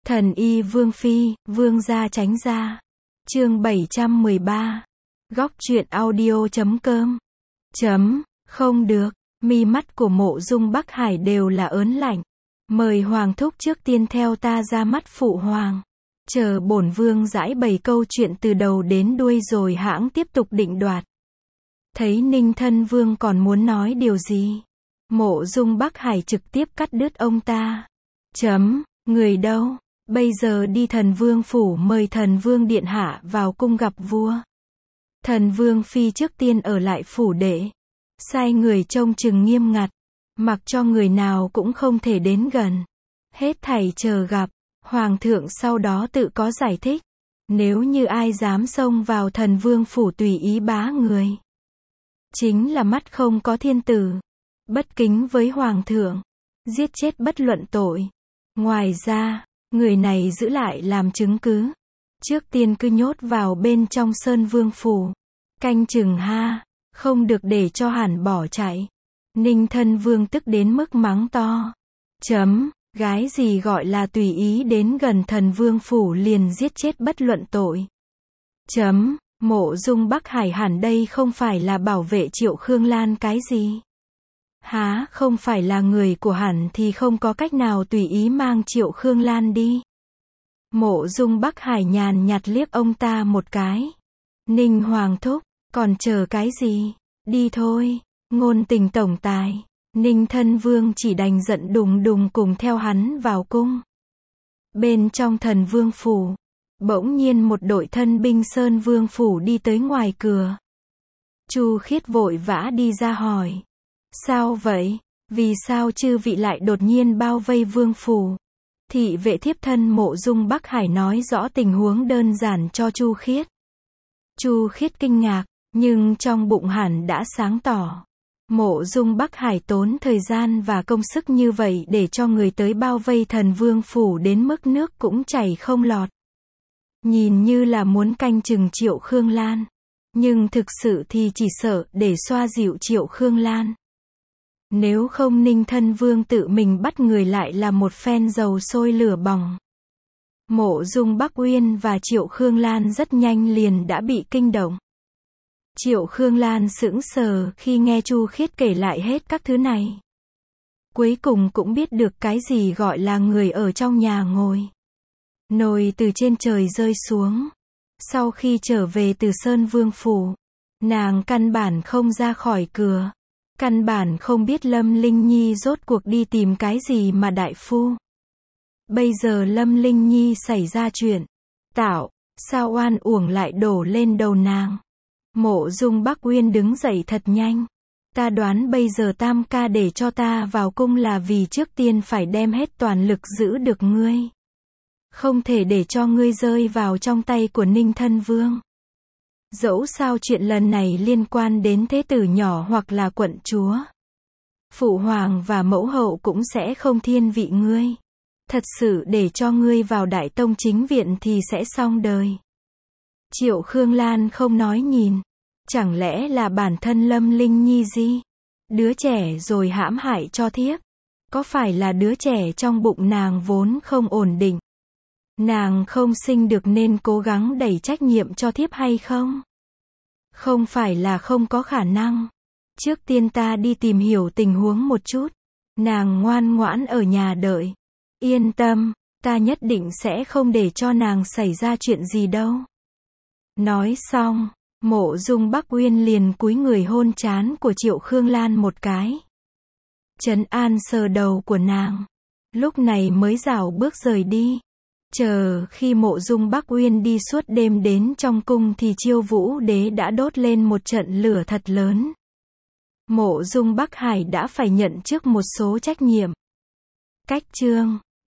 Thần y Vương Phi, Vương gia tránh ra. Chương 713. Góc truyện audio.com. Không được, mi mắt của Mộ Dung Bắc Hải đều là ớn lạnh. Mời Hoàng thúc trước tiên theo ta ra mắt phụ hoàng. Chờ bổn vương giải bày câu chuyện từ đầu đến đuôi rồi hãng tiếp tục định đoạt. Thấy Ninh Thân Vương còn muốn nói điều gì, Mộ Dung Bắc Hải trực tiếp cắt đứt ông ta. Người đâu? Bây giờ đi Thần Vương phủ mời Thần Vương điện hạ vào cung gặp vua. Thần Vương phi trước tiên ở lại phủ đệ, sai người trông chừng nghiêm ngặt, mặc cho người nào cũng không thể đến gần. Hết thảy chờ gặp, hoàng thượng sau đó tự có giải thích. Nếu như ai dám xông vào Thần Vương phủ tùy ý bá người, chính là mắt không có thiên tử, bất kính với hoàng thượng, giết chết bất luận tội. Ngoài ra, người này giữ lại làm chứng cứ, trước tiên cứ nhốt vào bên trong Sơn Vương phủ, canh chừng không được để cho hắn bỏ chạy. Ninh Thân Vương tức đến mức mắng to. Gái gì gọi là tùy ý đến gần Thần Vương phủ liền giết chết bất luận tội. Mộ Dung Bắc Hải hẳn đây không phải là bảo vệ Triệu Khương Lan cái gì? Không phải là người của hắn thì không có cách nào tùy ý mang Triệu Khương Lan đi. Mộ Dung Bắc Hải nhàn nhạt liếc ông ta một cái. Ninh Hoàng thúc, còn chờ cái gì? Đi thôi. Ngôn tình tổng tài. Ninh Thân Vương chỉ đành giận đùng đùng cùng theo hắn vào cung. Bên trong Thần Vương phủ, bỗng nhiên một đội thân binh Sơn Vương phủ đi tới ngoài cửa. Chu Khiết vội vã đi ra hỏi. Sao vậy? Vì sao chư vị lại đột nhiên bao vây vương phủ? Thị vệ thiếp thân Mộ Dung Bắc Hải nói rõ tình huống đơn giản cho Chu Khiết. Chu Khiết kinh ngạc, nhưng trong bụng hẳn đã sáng tỏ. Mộ Dung Bắc Hải tốn thời gian và công sức như vậy để cho người tới bao vây Thần Vương phủ đến mức nước cũng chảy không lọt. Nhìn như là muốn canh chừng Triệu Khương Lan, nhưng thực sự thì chỉ sợ để xoa dịu Triệu Khương Lan. Nếu không Ninh Thân Vương tự mình bắt người lại là một phen dầu sôi lửa bỏng. Mộ Dung Bắc Uyên và Triệu Khương Lan rất nhanh liền đã bị kinh động. Triệu Khương Lan sững sờ khi nghe Chu Khiết kể lại hết các thứ này. Cuối cùng cũng biết được cái gì gọi là người ở trong nhà ngồi. Nồi từ trên trời rơi xuống. Sau khi trở về từ Sơn Vương phủ, nàng căn bản không ra khỏi cửa. Căn bản không biết Lâm Linh Nhi rốt cuộc đi tìm cái gì mà đại phu. Bây giờ Lâm Linh Nhi xảy ra chuyện, sao oan uổng lại đổ lên đầu nàng. Mộ Dung Bắc Uyên đứng dậy thật nhanh. Ta đoán bây giờ Tam ca để cho ta vào cung là vì trước tiên phải đem hết toàn lực giữ được ngươi. Không thể để cho ngươi rơi vào trong tay của Ninh Thân Vương. Dẫu sao chuyện lần này liên quan đến thế tử nhỏ hoặc là quận chúa, phụ hoàng và mẫu hậu cũng sẽ không thiên vị ngươi. Thật sự để cho ngươi vào Đại Tông chính viện thì sẽ xong đời. Triệu Khương Lan không nói nhìn. Chẳng lẽ là bản thân Lâm Linh Nhi gì? Đứa trẻ rồi hãm hại cho thiếp? Có phải là đứa trẻ trong bụng nàng vốn không ổn định? Nàng không sinh được nên cố gắng đẩy trách nhiệm cho thiếp hay không? Không phải là không có khả năng. Trước tiên ta đi tìm hiểu tình huống một chút. Nàng ngoan ngoãn ở nhà đợi. Yên tâm, ta nhất định sẽ không để cho nàng xảy ra chuyện gì đâu. Nói xong, Mộ Dung Bắc Uyên liền cúi người hôn trán của Triệu Khương Lan một cái. Trấn an sờ đầu của nàng. Lúc này mới rảo bước rời đi. Chờ khi Mộ Dung Bắc Uyên đi suốt đêm đến trong cung thì Chiêu Vũ Đế đã đốt lên một trận lửa thật lớn. Mộ Dung Bắc Hải đã phải nhận trước một số trách nhiệm. Cách chương